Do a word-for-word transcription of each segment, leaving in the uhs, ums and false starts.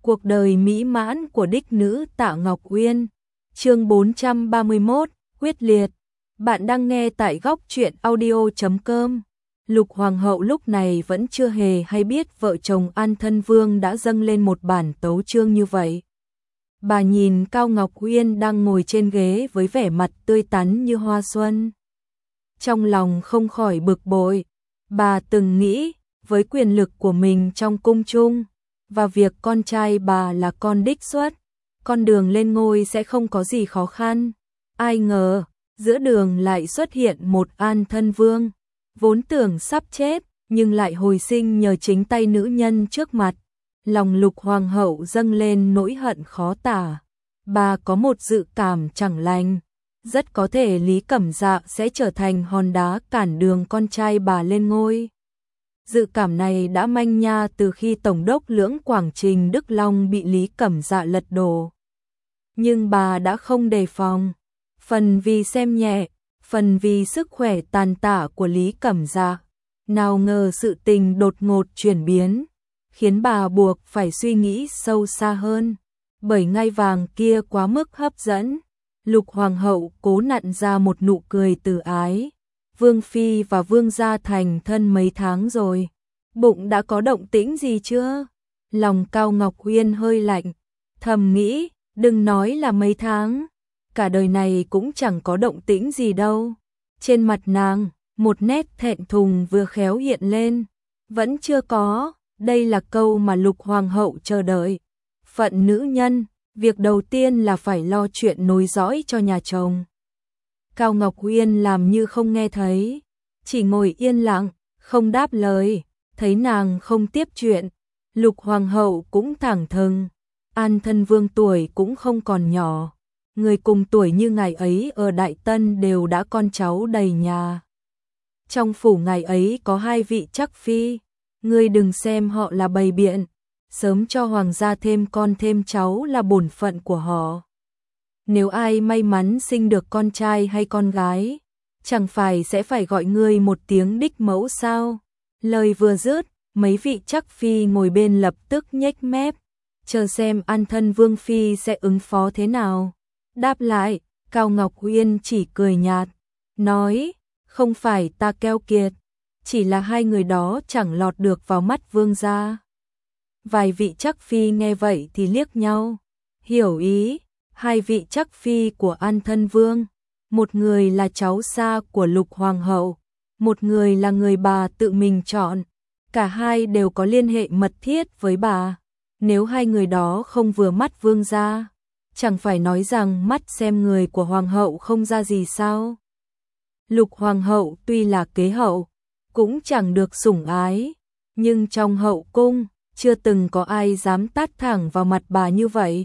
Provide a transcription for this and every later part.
Cuộc đời mỹ mãn của đích nữ Tạ Ngọc Uyên. Chương bốn trăm ba mươi mốt, quyết liệt. Bạn đang nghe tại góc truyện audio chấm com. Lục Hoàng hậu lúc này vẫn chưa hề hay biết vợ chồng An Thân Vương đã dâng lên một bản tấu chương như vậy. Bà nhìn Cao Ngọc Uyên đang ngồi trên ghế với vẻ mặt tươi tắn như hoa xuân. Trong lòng không khỏi bực bội, bà từng nghĩ với quyền lực của mình trong cung chung và việc con trai bà là con đích xuất, con đường lên ngôi sẽ không có gì khó khăn. Ai ngờ, giữa đường lại xuất hiện một An Thân Vương, vốn tưởng sắp chết, nhưng lại hồi sinh nhờ chính tay nữ nhân trước mặt. Lòng Lục Hoàng hậu dâng lên nỗi hận khó tả. Bà có một dự cảm chẳng lành, rất có thể Lý Cẩm Dạ sẽ trở thành hòn đá cản đường con trai bà lên ngôi. Dự cảm này đã manh nha từ khi Tổng đốc Lưỡng Quảng Trình Đức Long bị Lý Cẩm Dạ lật đổ. Nhưng bà đã không đề phòng, phần vì xem nhẹ, phần vì sức khỏe tàn tả của Lý Cẩm Dạ. Nào ngờ sự tình đột ngột chuyển biến, khiến bà buộc phải suy nghĩ sâu xa hơn. Bởi ngai vàng kia quá mức hấp dẫn, Lục Hoàng hậu cố nặn ra một nụ cười từ ái. Vương Phi và Vương gia thành thân mấy tháng rồi, bụng đã có động tĩnh gì chưa? Lòng Cao Ngọc Uyên hơi lạnh, thầm nghĩ, đừng nói là mấy tháng, cả đời này cũng chẳng có động tĩnh gì đâu. Trên mặt nàng, một nét thẹn thùng vừa khéo hiện lên, vẫn chưa có, đây là câu mà Lục Hoàng hậu chờ đợi. Phận nữ nhân, việc đầu tiên là phải lo chuyện nối dõi cho nhà chồng. Cao Ngọc Uyên làm như không nghe thấy, chỉ ngồi yên lặng, không đáp lời. Thấy nàng không tiếp chuyện, Lục Hoàng hậu cũng thẳng thừng. An Thân Vương tuổi cũng không còn nhỏ, người cùng tuổi như ngài ấy ở Đại Tân đều đã con cháu đầy nhà. Trong phủ ngài ấy có hai vị chắc phi, ngươi đừng xem họ là bày biện, sớm cho hoàng gia thêm con thêm cháu là bổn phận của họ. Nếu ai may mắn sinh được con trai hay con gái, chẳng phải sẽ phải gọi ngươi một tiếng đích mẫu sao? Lời vừa dứt, mấy vị chắc phi ngồi bên lập tức nhếch mép, chờ xem An Thân Vương Phi sẽ ứng phó thế nào. Đáp lại, Cao Ngọc Uyên chỉ cười nhạt, nói, không phải ta keo kiệt, chỉ là hai người đó chẳng lọt được vào mắt vương gia. Vài vị chắc phi nghe vậy thì liếc nhau, hiểu ý. Hai vị chắc phi của An Thân Vương, một người là cháu xa của Lục Hoàng hậu, một người là người bà tự mình chọn. Cả hai đều có liên hệ mật thiết với bà. Nếu hai người đó không vừa mắt vương gia, chẳng phải nói rằng mắt xem người của Hoàng hậu không ra gì sao? Lục Hoàng hậu tuy là kế hậu, cũng chẳng được sủng ái, nhưng trong hậu cung, chưa từng có ai dám tát thẳng vào mặt bà như vậy.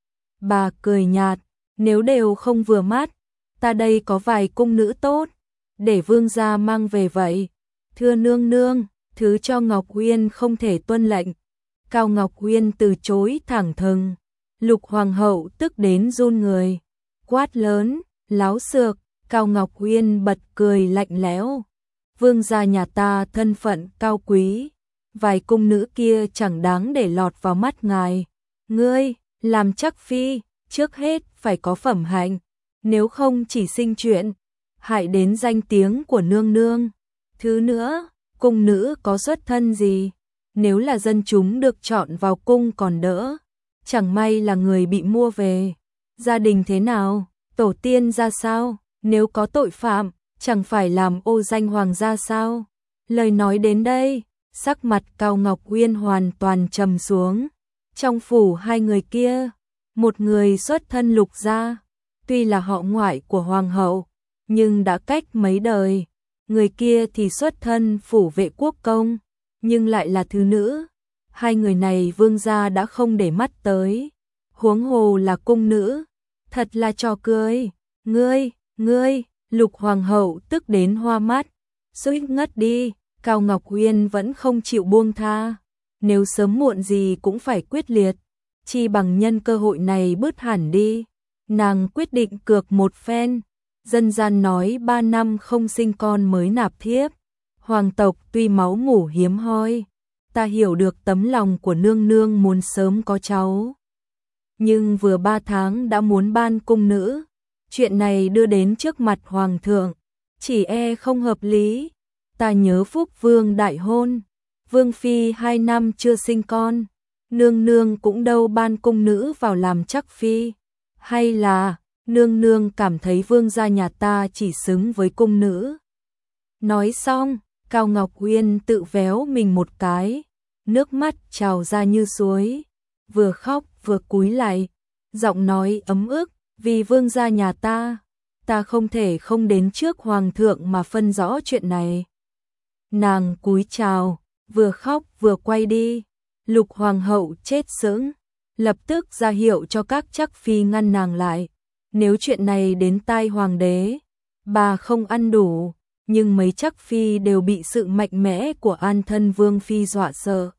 Bà cười nhạt, nếu đều không vừa mắt, ta đây có vài cung nữ tốt, để vương gia mang về vậy. Thưa nương nương, thứ cho Ngọc Uyên không thể tuân lệnh. Cao Ngọc Uyên từ chối thẳng thừng. Lục Hoàng hậu tức đến run người, quát lớn, láo xược. Cao Ngọc Uyên bật cười lạnh lẽo. Vương gia nhà ta thân phận cao quý, vài cung nữ kia chẳng đáng để lọt vào mắt ngài. Ngươi làm chắc phi, trước hết phải có phẩm hạnh, nếu không chỉ sinh chuyện, hại đến danh tiếng của nương nương. Thứ nữa, cung nữ có xuất thân gì, nếu là dân chúng được chọn vào cung còn đỡ, chẳng may là người bị mua về. Gia đình thế nào, tổ tiên ra sao, nếu có tội phạm, chẳng phải làm ô danh hoàng gia sao? Lời nói đến đây, sắc mặt Cao Ngọc Uyên hoàn toàn trầm xuống. Trong phủ hai người kia, một người xuất thân Lục gia, tuy là họ ngoại của hoàng hậu, nhưng đã cách mấy đời. Người kia thì xuất thân phủ vệ quốc công, nhưng lại là thứ nữ. Hai người này vương gia đã không để mắt tới, huống hồ là cung nữ, thật là trò cười. Ngươi, ngươi, Lục Hoàng hậu tức đến hoa mắt, suýt ngất đi. Cao Ngọc Uyên vẫn không chịu buông tha, nếu sớm muộn gì cũng phải quyết liệt, chi bằng nhân cơ hội này bứt hẳn đi. Nàng quyết định cược một phen, dân gian nói ba năm không sinh con mới nạp thiếp. Hoàng tộc tuy máu mủ hiếm hoi, ta hiểu được tấm lòng của nương nương muốn sớm có cháu. Nhưng vừa ba tháng đã muốn ban cung nữ, chuyện này đưa đến trước mặt hoàng thượng, chỉ e không hợp lý. Ta nhớ Phúc Vương đại hôn, Vương Phi hai năm chưa sinh con, nương nương cũng đâu ban cung nữ vào làm chắc phi. Hay là, nương nương cảm thấy vương gia nhà ta chỉ xứng với cung nữ. Nói xong, Cao Ngọc Uyên tự véo mình một cái, nước mắt trào ra như suối, vừa khóc vừa cúi lại, giọng nói ấm ức, vì vương gia nhà ta, ta không thể không đến trước hoàng thượng mà phân rõ chuyện này. Nàng cúi chào, vừa khóc vừa quay đi, Lục hoàng hậu chết sững, lập tức ra hiệu cho các chắc phi ngăn nàng lại. Nếu chuyện này đến tai hoàng đế, bà không ăn đủ, nhưng mấy chắc phi đều bị sự mạnh mẽ của An Thân Vương Phi dọa sợ.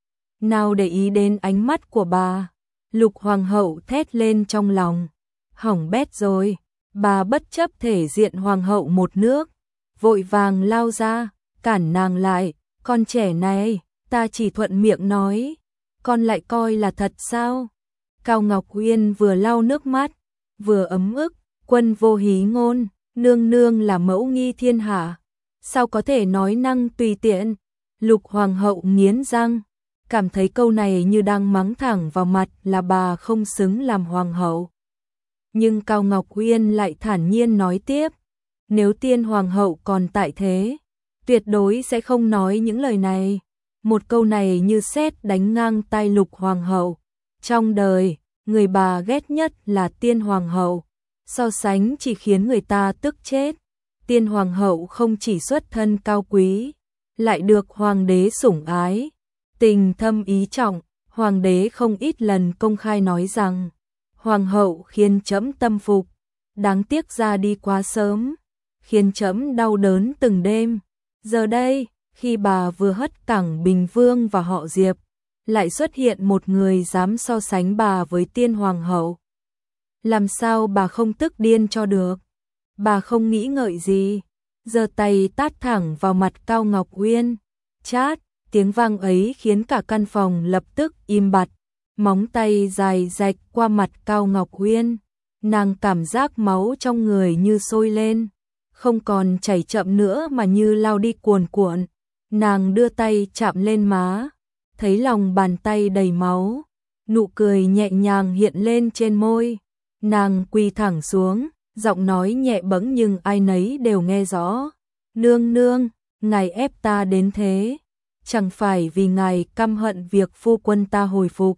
Nào để ý đến ánh mắt của bà, Lục hoàng hậu thét lên trong lòng, hỏng bét rồi, bà bất chấp thể diện hoàng hậu một nước, vội vàng lao ra, cản nàng lại, con trẻ này, ta chỉ thuận miệng nói, con lại coi là thật sao? Cao Ngọc Uyên vừa lau nước mắt, vừa ấm ức, quân vô hí ngôn, nương nương là mẫu nghi thiên hạ, sao có thể nói năng tùy tiện? Lục hoàng hậu nghiến răng, cảm thấy câu này như đang mắng thẳng vào mặt là bà không xứng làm hoàng hậu. Nhưng Cao Ngọc Uyên lại thản nhiên nói tiếp, nếu tiên hoàng hậu còn tại thế, tuyệt đối sẽ không nói những lời này. Một câu này như sét đánh ngang tai Lục hoàng hậu. Trong đời, người bà ghét nhất là tiên hoàng hậu, so sánh chỉ khiến người ta tức chết. Tiên hoàng hậu không chỉ xuất thân cao quý, lại được hoàng đế sủng ái, tình thâm ý trọng. Hoàng đế không ít lần công khai nói rằng, hoàng hậu khiến trẫm tâm phục, đáng tiếc ra đi quá sớm, khiến trẫm đau đớn từng đêm. Giờ đây, khi bà vừa hất cẳng Bình Vương và họ Diệp, lại xuất hiện một người dám so sánh bà với tiên hoàng hậu. Làm sao bà không tức điên cho được? Bà không nghĩ ngợi gì, giơ tay tát thẳng vào mặt Cao Ngọc Uyên. Chát, tiếng vang ấy khiến cả căn phòng lập tức im bặt, móng tay dài rạch qua mặt Cao Ngọc Uyên. Nàng cảm giác máu trong người như sôi lên, không còn chảy chậm nữa mà như lao đi cuồn cuộn. Nàng đưa tay chạm lên má, thấy lòng bàn tay đầy máu, nụ cười nhẹ nhàng hiện lên trên môi. Nàng quỳ thẳng xuống, giọng nói nhẹ bẫng nhưng ai nấy đều nghe rõ. Nương nương, ngài ép ta đến thế, chẳng phải vì ngài căm hận việc phu quân ta hồi phục,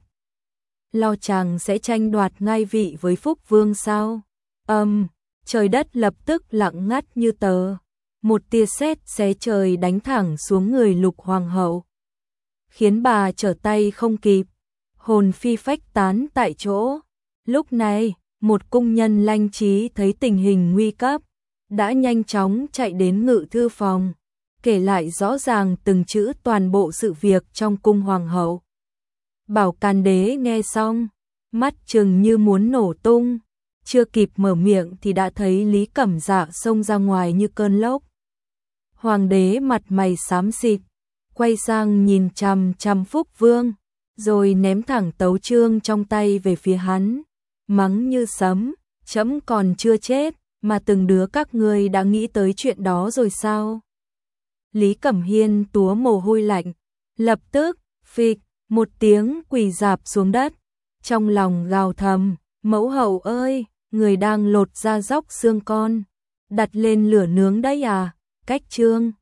lo chàng sẽ tranh đoạt ngai vị với Phúc Vương sao? Âm, um, trời đất lập tức lặng ngắt như tờ. Một tia sét xé trời đánh thẳng xuống người Lục hoàng hậu, khiến bà trở tay không kịp, hồn phi phách tán tại chỗ. Lúc này, một cung nhân lanh trí thấy tình hình nguy cấp, đã nhanh chóng chạy đến ngự thư phòng, kể lại rõ ràng từng chữ toàn bộ sự việc trong cung hoàng hậu. Bảo Càn Đế nghe xong, mắt trừng như muốn nổ tung, chưa kịp mở miệng thì đã thấy Lý Cẩm Dạ xông ra ngoài như cơn lốc. Hoàng đế mặt mày xám xịt, quay sang nhìn chằm chằm Phúc Vương, rồi ném thẳng tấu chương trong tay về phía hắn, mắng như sấm, trẫm còn chưa chết, mà từng đứa các ngươi đã nghĩ tới chuyện đó rồi sao? Lý Cẩm Hiên túa mồ hôi lạnh, lập tức, phịch, một tiếng quỳ rạp xuống đất, trong lòng gào thầm, mẫu hậu ơi, người đang lột da róc xương con, đặt lên lửa nướng đấy à? Cách chương